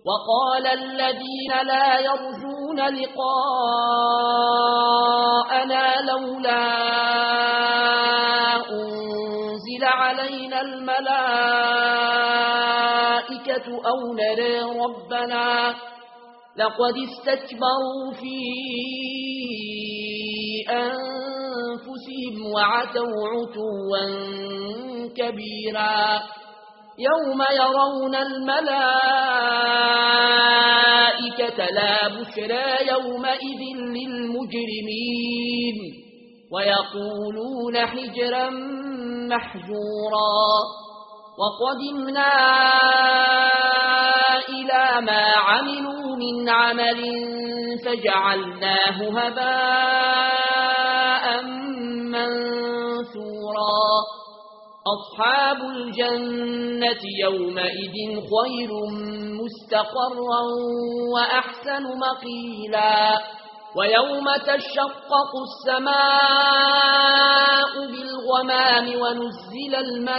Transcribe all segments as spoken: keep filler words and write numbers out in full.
وقال الذين لا يرجون لقاءنا لولا أنزل علينا الملائكة أو نرى ربنا لقد استكبروا في أنفسهم وعتوا عتوا كبيرا يوم يرون الملائكة لا بشرى يومئذ للمجرمين ويقولون حجرا محجورا وقدمنا إلى ما عملوا من عمل فجعلناه هباء منثورا أصحاب الجنة يومئذ خير مستقرا وأحسن مقيلا ويوم تشقق السماء بالغمام ونزل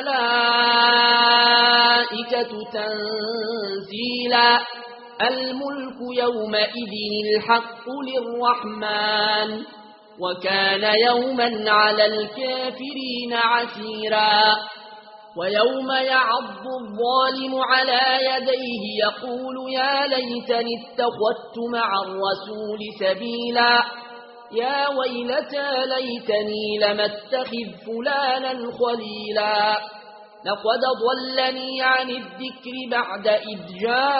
الملائكة تنزيلا الملك يومئذ الحق للرحمن وكان يوما على الكافرين عسيرا ويوم يعض الظالم على يديه يقول يا ليتني اتخذت مع الرسول سبيلا يا ويلتى ليتني لم اتخذ فلانا خليلا لقد ضلني عن الذكر بعد إذ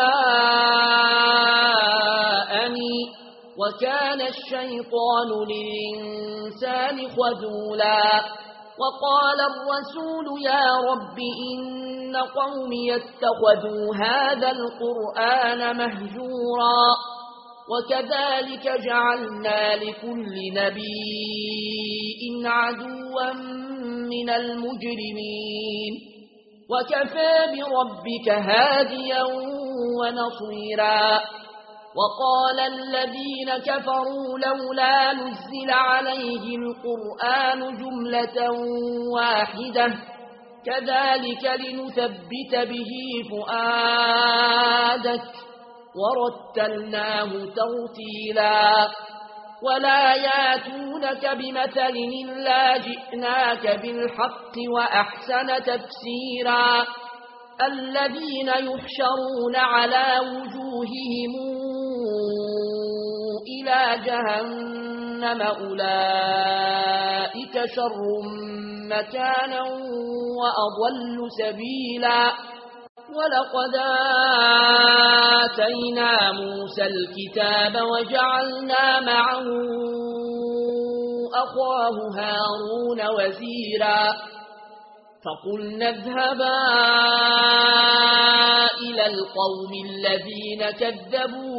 جاءني وكان الشيطان للإنسان خذولا وقال الرسول يا رب إن قومي اتخذوا هذا القرآن مهجورا وكذلك جعلنا لكل نبي عدوا من المجرمين وكفى بربك هاديا ونصيرا وقال الذين كفروا لولا نزل عليه القرآن جملة واحدة كذلك لنثبت به فؤادك ورتلناه ترتيلا ولا ياتونك بمثل إلا جئناك بالحق وأحسن تفسيرا الذين يحشرون على وجوههم إلى جهنم أولئك شر مكانا وأضل سبيلا ولقد آتينا موسى الكتاب وجعلنا معه أخاه هارون وزيرا فقلنا اذهبا إلى القوم الذين كذبوا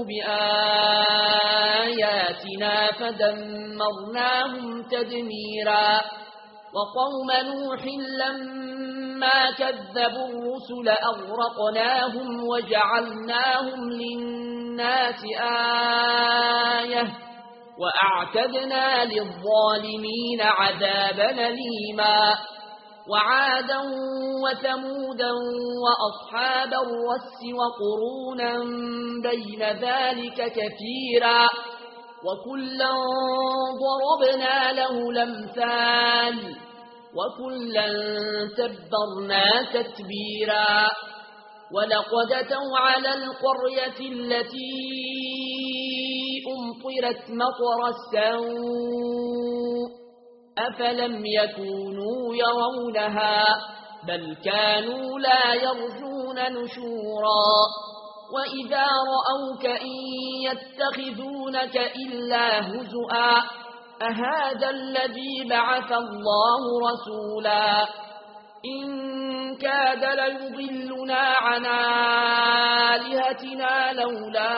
بآياتنا فدمرناهم تدميرا وقوم نوح لما كذبوا الرسل أغرقناهم وجعلناهم للناس آية وأعتدنا للظالمين عذابا أليما وعادا وثمودا وأصحاب الرس وقرونا بين ذلك كثيرا وكلا ضربنا له الأمثال وكلا تبرنا تتبيرا ولقد أتوا على القرية التي أمطرت مطر السوء أفلم يكونوا يرونها بل كانوا لا يرجون نشورا وإذا رأوك إن يتخذونك إلا هزؤا أهذا الذي بعث الله رسولا إن كاد ليضلنا عن آلهتنا لولا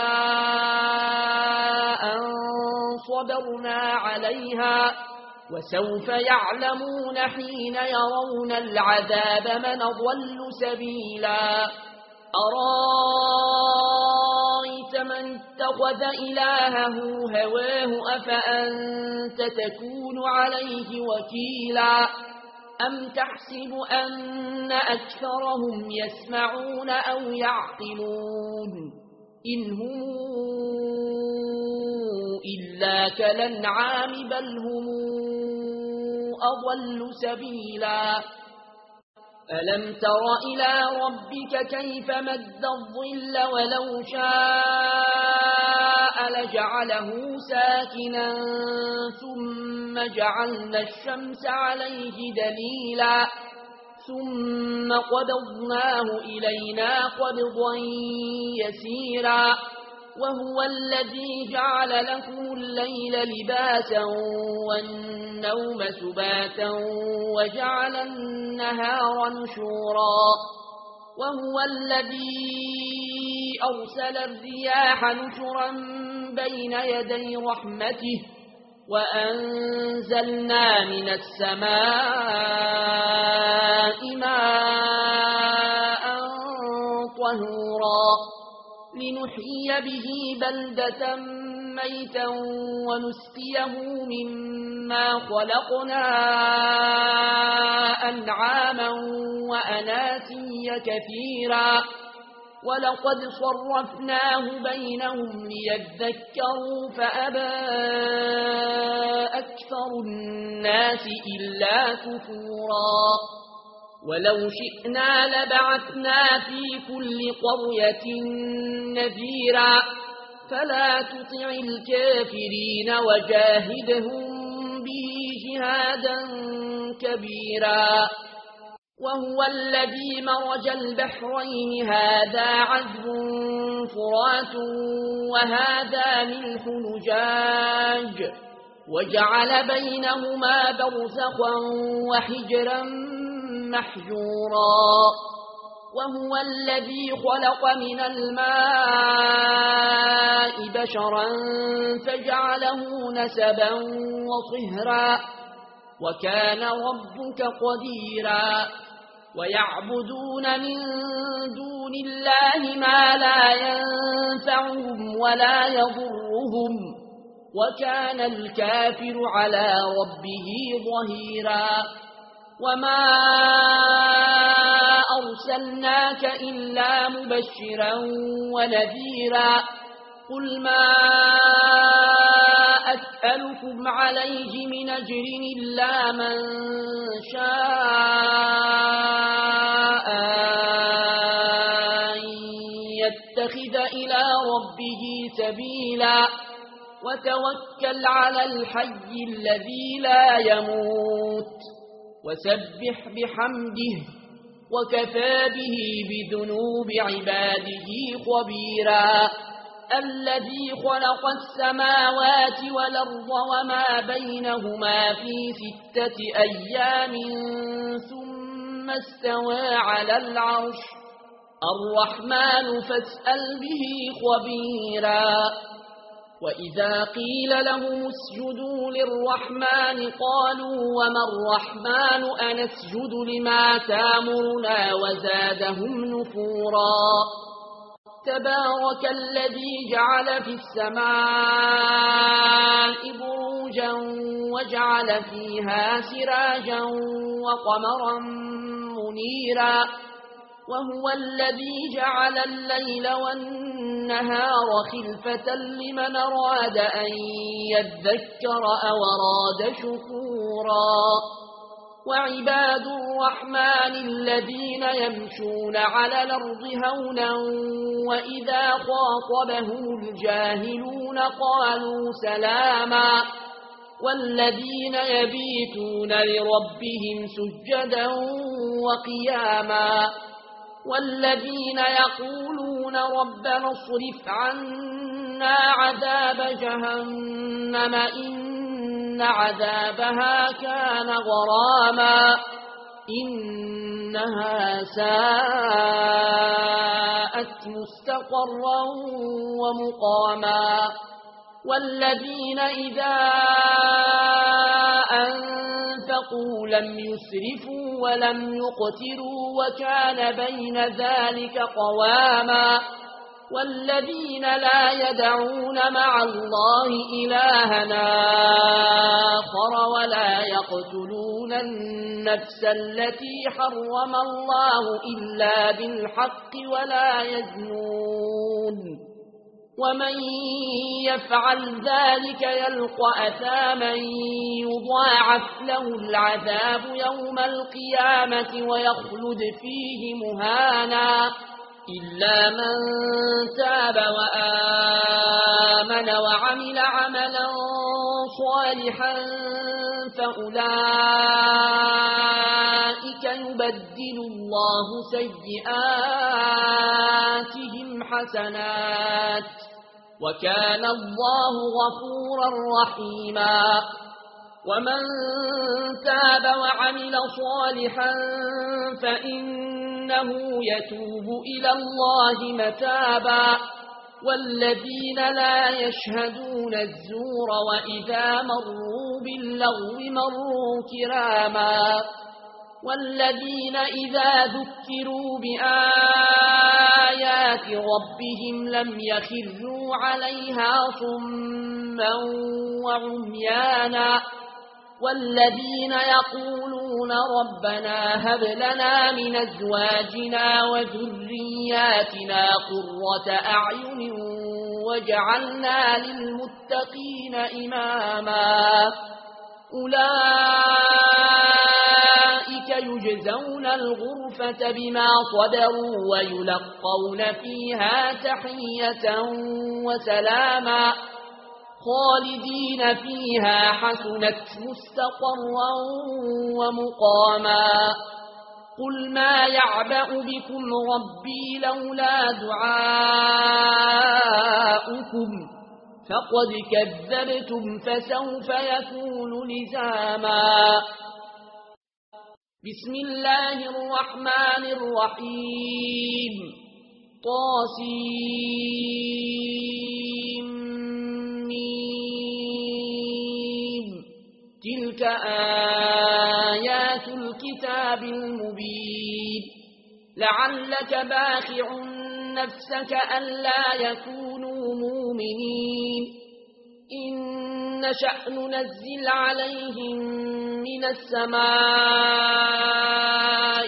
أن صبرنا عليها وسوف يعلمون حين يرون العذاب من ضل سبيلا أرأيت من اتخذ إلهه هواه أفأنت تكون عليه وكيلا أم تحسب أن أكثرهم يسمعون أو يعقلون إن هم إلا كالأنعام بل هم أضل سبيلا ألم تر إلى ربك كيف مد الظل ولو شاء لجعله ساكنا ثم جعلنا الشمس عليه دليلا ثم قبضناه إلينا قبضا يسيرا وهو الذي جعل لكم الليل لباسا والنوم سباتا وجعل النهار نشورا وهو الذي أرسل الرياح نشرا بين يدي رحمته وأنزلنا من السماء ماء طهورا لنحيي به بلدة ميتا ونسقيه مما خلقنا أنعاما وأناسيا كثيرا ولقد صرفناه بينهم ليذكروا فأبى أكثر الناس إلا كفورا ولو شئنا لبعثنا في كل قرية نذيرا فلا تطع الكافرين وجاهدهم به جهادا كبيرا وهو الذي مرج البحرين هذا عذب فرات وهذا ملح نجاج وجعل بينهما برزخا وحجرا محجورا وهو الذي خلق من الماء بشرا فجعله نسبا وصهرا وكان ربك قديرا ويعبدون من دون الله ما لا ينفعهم ولا يضرهم وكان الكافر على ربه ظهيرا وما أرسلناك إلا مبشرا ونذيرا قل ما أسألكم عليه من أجر إلا من شاء يتخذ إلى ربه سبيلا وتوكل على الحي الذي لا يموت وسبح بحمده وكفى به بذنوب عباده خبيرا الذي خلق السماوات والأرض وما بينهما في ستة أيام ثم استوى على العرش الرحمن فاسأل به خبيرا وإذا قيل لهم اسجدوا للرحمن قالوا وما الرحمن أنسجد لما تامرنا وزادهم نفورا تبارك الذي جعل في السماء بروجا وجعل فيها سراجا وقمرا منيرا وهو الذي جعل الليل والنهار خلفة لمن أراد أن يذكر أو أراد شكورا وعباد الرحمن الذين يمشون على الأرض هونا وإذا خاطبهم الجاهلون قالوا سلاما والذين يبيتون لربهم سجدا وقياما والذين يقولون ربنا اصرف عنا عذاب جهنم إن عذابها كان غراما إنها ساءت مستقرا ومقاما والذين إذا أنفقوا لم يسرفوا ولم يقتروا وكان بين ذلك قواما والذين لا يدعون مع الله إلهنا آخر ولا يقتلون النفس التي حرم الله إلا بالحق ولا يزنون ومن يفعل ذلك يلقى أثاما يضاعف له العذاب يوم القيامة ويخلد فيه مهانا إلا من تاب وآمن وعمل عملا صالحا فأولئك يبدل الله سيئاتهم حسنات وكان الله غفورا رحيما ومن تاب وعمل صالحا فإنه يتوب إلى الله متابا والذين لا يشهدون الزور وإذا مروا باللغو مروا كراما والذين إذا ذكروا بآيات ربهم لم يخروا عليها صما وعميانا والذين يقولون ربنا هب لنا من أزواجنا وذرياتنا قرة أعين وجعلنا للمتقين إماما أولئك يجزون الغرفة بما صبروا ويلقون فيها تحية وسلاما خالدين فيها حسنت مستقرا ومقاما قل ما يعبأ بكم ربي لولا دعاؤكم فقد كذبتم فسوف يكون لزاما بسم الله الرحمن الرحيم طاسيم تلك آيات الكتاب المبين لعلك باخع نفسك ألا يكونوا مؤمنين إن نشأ ننزل عليهم من السماء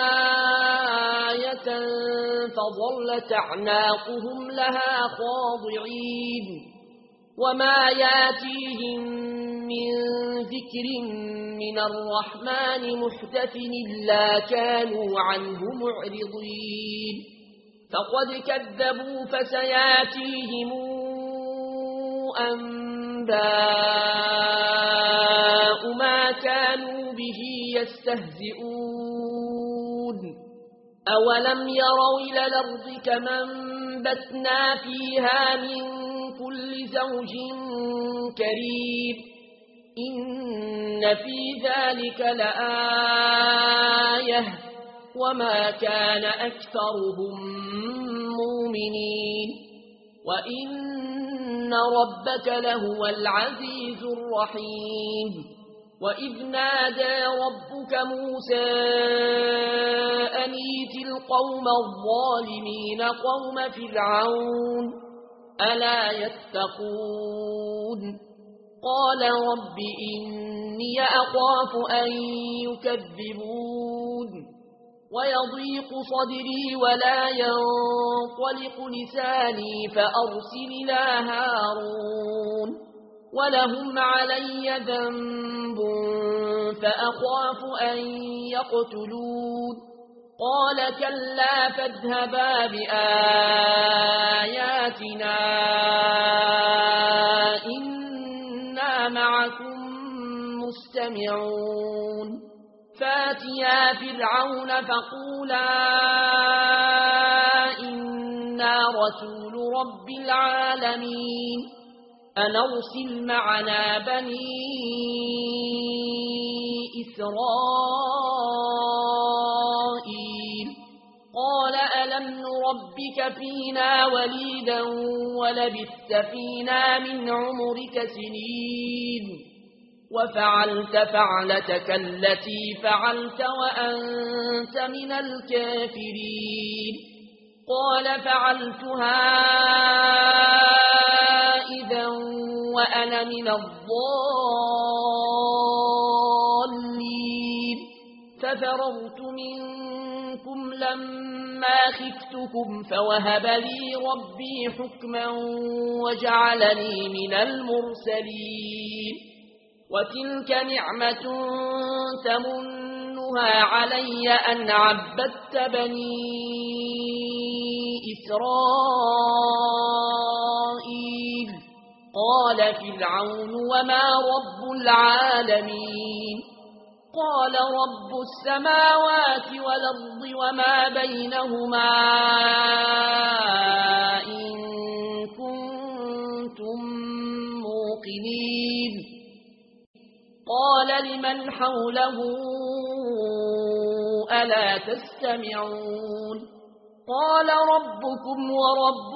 آية فظلت أعناقهم لها خاضعين وما ياتيهم من ذكر من الرحمن محدث إلا كانوا عنه معرضين فقد كذبوا فسياتيهم أنباء ما كانوا به يستهزئون أولم يروا إلى الأرض كما انبتنا فيها من كل زوج كريم إن في ذلك لآية وما كان أكثرهم مؤمنين وإن ربك لهو العزيز الرحيم وإذ نادى ربك موسى أن ائت القوم الظالمين قوم فرعون ألا يتقون قال رب إني أخاف أن يكذبون ويضيق صدري ولا ينطلق لساني فأرسل إلى هارون ولهم علي ذنب فأخاف أن يقتلون قال كلا فاذهبا بآياتنا إنا معكم مستمعون فاتيا فرعون فقولا إنا رسول رب العالمين أن أرسل معنا بني إسرائيل قال ألم نربك فينا وليدا ولبثت فينا من عمرك سنين وفعلت فعلتك التي فعلت وأنت من الكافرين قال فعلتها إذا وأنا من الضالين ففررت منكم لما خفتكم فوهب لي ربي حكما وجعلني من المرسلين وتلك نعمة تمنها علي أن عبدت بني إسرائيل قال فرعون وما رب العالمين قال رب السماوات والأرض وما بينهما إن كنتم موقنين قال لمن حوله ألا تستمعون قال ربكم ورب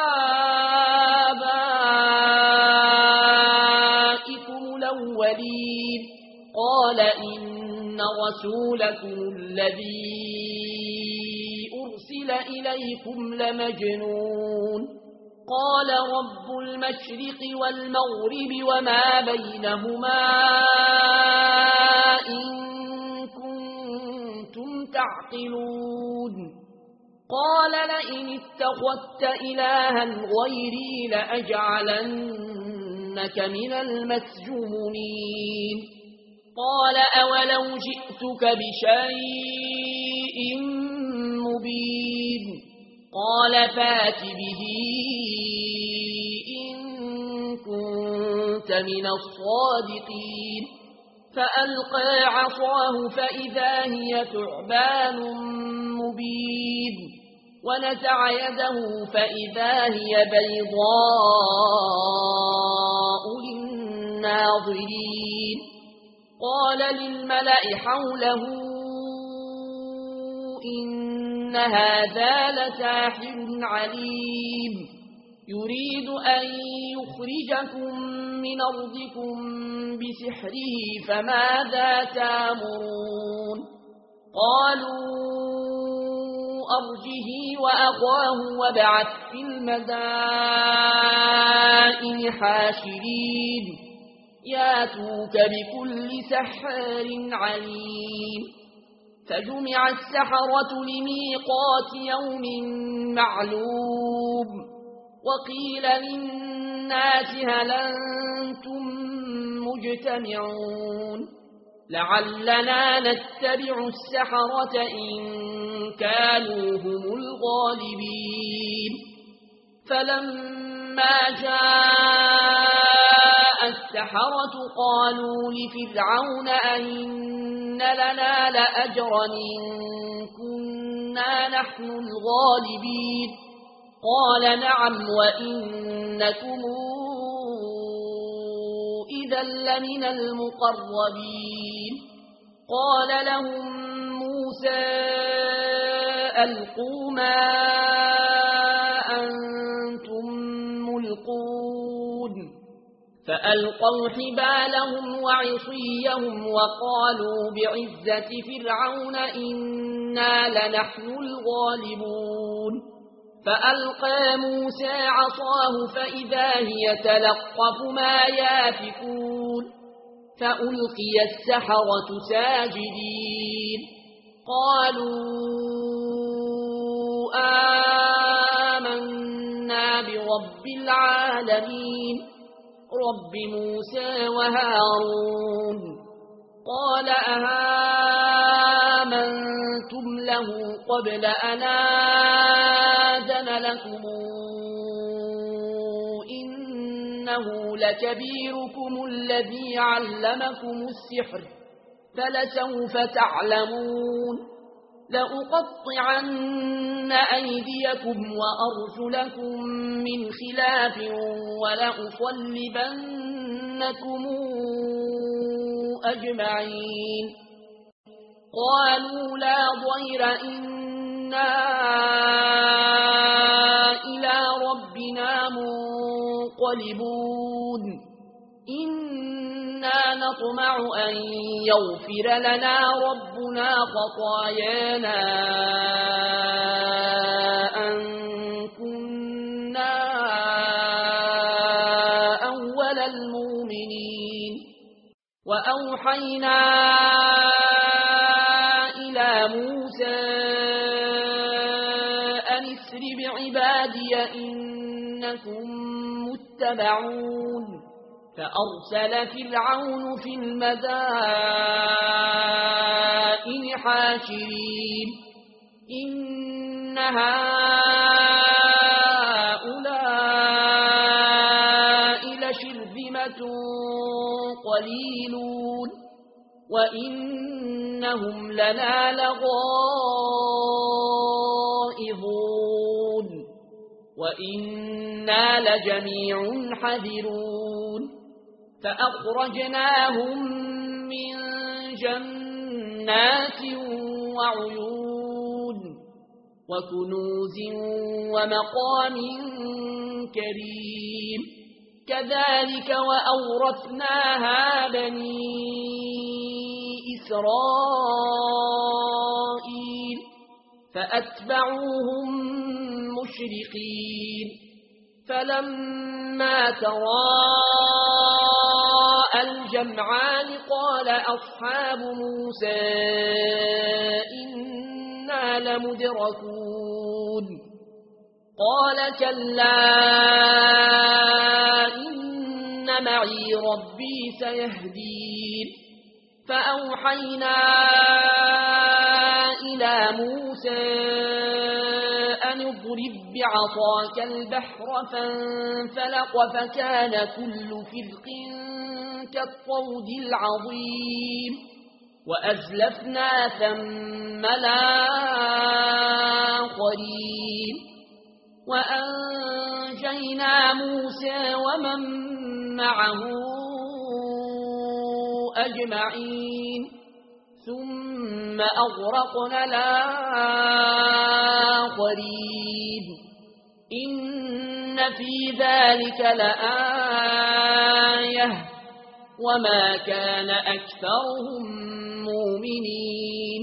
آبائكم الأولين قال إن رسولكم الذي أرسل إليكم لمجنون قال رب المشرق والمغرب وما بينهما إن كنتم تعقلون قال لئن اتخذت إلها غيري لأجعلنك من المسجونين قال أولو جئتك بشيء مبين قال فات به إن كنت من الصادقين فألقى عصاه فإذا هي ثعبان مبين ونزع يده فإذا هي بيضاء للناظرين قال للملأ حوله إن هذا لساحر عليم يريد أن يخرجكم من أرضكم بسحره فماذا تامرون قالوا أرجه وأخاه وابعث في المدائن حاشرين ياتوك بكل سحار عليم فجمع السحرة لميقات يوم معلوم وقيل للناس هل أنتم مجتمعون لعلنا نتبع السحرة إن كانوا هم الغالبين فلما جاء السحرة قالوا لفرعون أئن لنا لأجرا إن كنا نحن الغالبين قال نعم وإنكم إذا لمن المقربين قال لهم موسى ألقوا ما أنتم ملقون فألقوا حبالهم وعصيهم وقالوا بعزة فرعون إنا لنحن الغالبون فألقى موسى عصاه فإذا هي تلقف ما يافكون فألقي السحرة ساجدين قالوا آمنا برب العالمين رب موسى وهارون قال أهامنتم له قبل أن آذن لكم إنه لكبيركم الذي علمكم السحر فلسوف تعلمون لأقطعن أيديكم وأرجلكم من خلاف ولأصلبنكم أجمعين قالوا لا ضير إنا إلى ربنا منقلبون إنا نطمع أن يغفر لنا ربنا خطايانا أن كنا أول المؤمنين وأوحينا إلى موسى أسر بعبادي إنكم متبعون فأرسل فرعون في المدائن حاشرين إن هؤلاء لشرذمة قليلون وإنهم لنا لغائظون وإنا لجميع حذرون فأخرجناهم من جنات وعيون وكنوز ومقام كريم كذلك وأورثناها بني إسرائيل فأتبعوهم مشرقين فلما تراءى الجمعان قال أصحاب موسى إنا لمدركون قال كلا إن معي ربي سيهدين فأوحينا إلى موسى أن اضرب بعصاك البحر فانفلق فكان كل فرق كالطود العظيم وأزلفنا ثم الآخرين وأنجينا موسى ومن معه أجمعين ثم أغرقنا الآخرين إن في ذلك لآية وما كان أكثرهم مؤمنين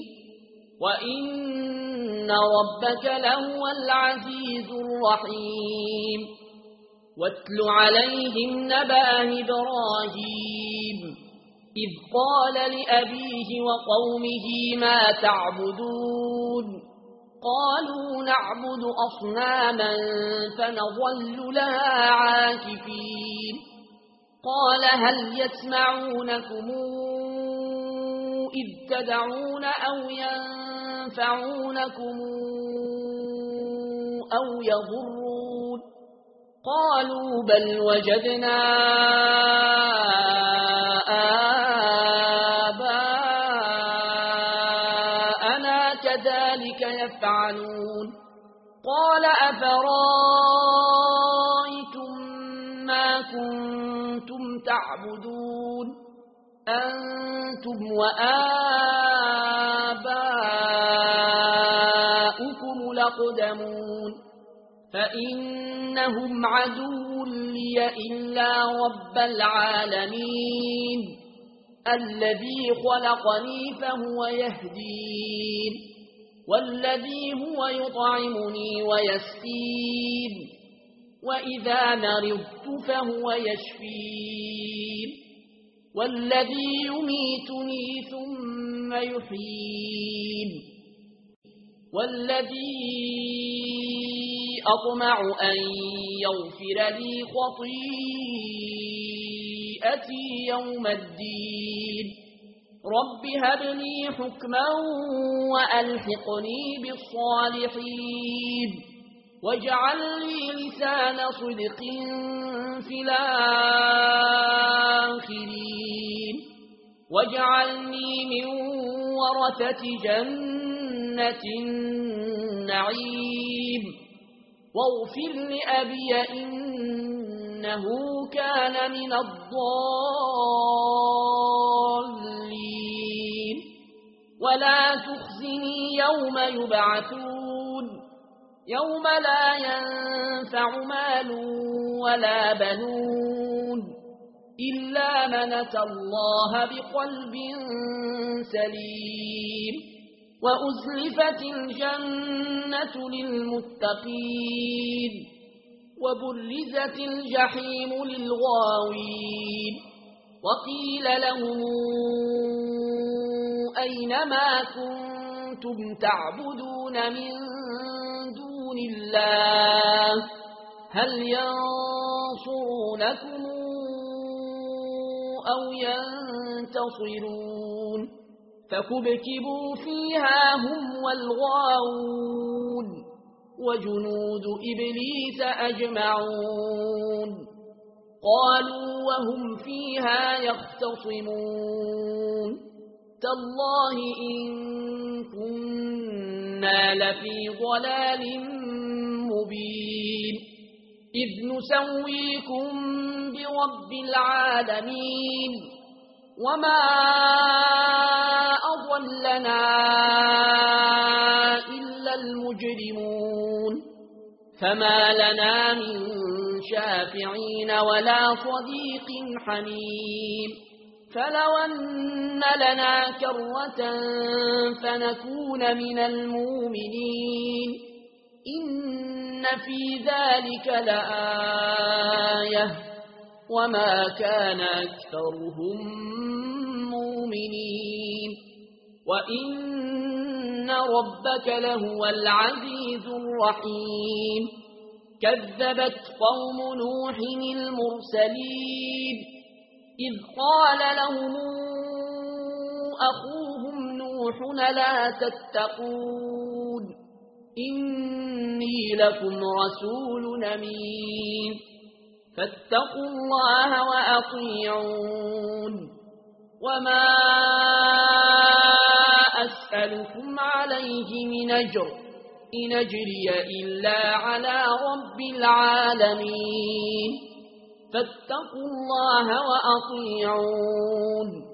وإن ربك لهو العزيز الرحيم واتل عليهم نبأ إبراهيم إذ قال لأبيه وقومه ما تعبدون قالوا نعبد أصناما فنظل لها عاكفين قال هل يسمعونكم إذ تدعون أو ينفعونكم أو يضرون قالوا بل وجدنا آباءنا كذلك يفعلون قال أفرأيتم ما كنتم تعبدون أنتم وآباؤكم لقدمون فإنهم عدو لي إلا رب العالمين الذي خلقني فهو يهدين والذي هو يطعمني ويسقين وإذا مرضت فهو يشفين والذي يميتني ثم يحيين والذي أطمع أن يغفر لي خطيئتي يوم الدين رب هب لي حكما وألحقني بالصالحين واجعل لي لسان صدق في الآخرين واجعلني من ورثة جنة النعيم واغفر لأبي إنه كان من الضالين ولا تخزني يوم يبعثون يوم لا ينفع مال ولا بنون إلا من أتى الله بقلب سليم وأزلفت الجنة للمتقين وبرزت الجحيم للغاوين وقيل لهم أين ما كنتم تعبدون من دون دون الله هل ينصرونكم أو ينتصرون فكبكبوا فيها هم والغاوون وجنود إبليس أجمعون قالوا وهم فيها يختصمون تالله إن كنا لفي ضلال مبين إذ نسويكم برب العالمين وما أضلنا إلا المجرمون فما لنا من شافعين ولا صديق حميم فلو أن لنا كرة فنكون من المؤمنين إن في ذلك لآية وما كان أكثرهم مؤمنين وإن ربك لهو العزيز الرحيم كذبت قوم نوح المرسلين إذ قال لهم أخوهم نوح لا تتقون إني لكم رسول أمين فاتقوا الله وأطيعون وما أسألكم عليه من أجر إن أجري إلا على رب العالمين فاتقوا الله وأطيعون